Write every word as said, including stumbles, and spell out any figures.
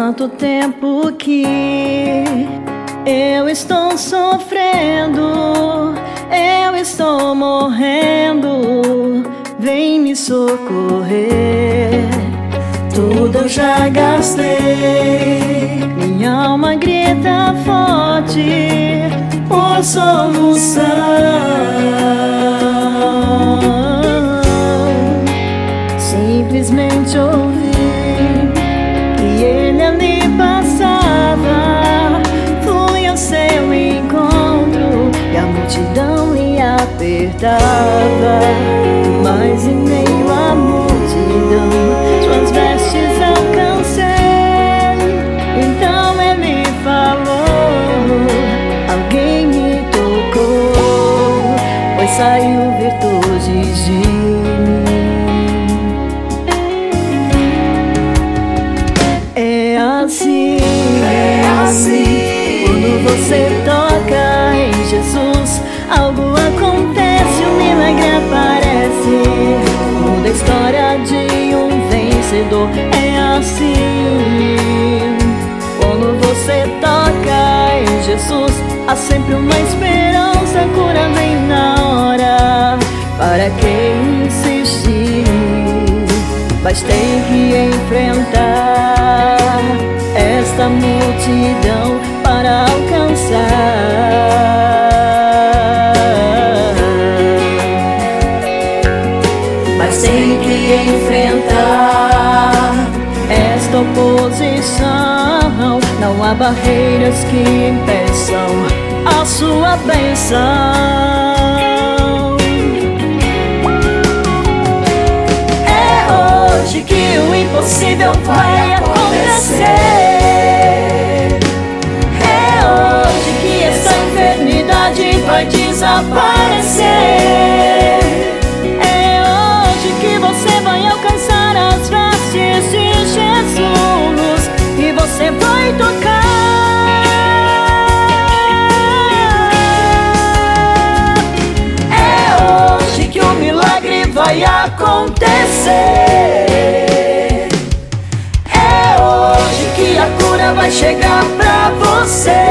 tanto tempo que eu estou sofrendo, eu estou morrendo, vem me socorrer. Tudo eu já gastei, minha alma grita forte por solução. Simplesmente ouvi que ele ali passava, fui ao seu encontro e a multidão lhe apertava. Mas em meio à multidão suas vestes alcancei. Então ele falou, alguém me tocou, pois saiu virtude de mim. É assim, é assim, quando você toca em Jesus, algo acontece, um milagre aparece, muda a história de um vencedor. É assim, quando você toca em Jesus, há sempre uma esperança, cura vem na hora. Para quem insistir, mas tem que enfrentar esta multidão para alcançar. Mas tem que enfrentar esta oposição. Não há barreiras que impeçam a sua bênção. Que o impossível vai acontecer. É hoje que essa enfermidade vai desaparecer. É hoje que você vai alcançar as vestes de Jesus e você vai tocar. É hoje que o milagre vai acontecer. Vai chegar pra você.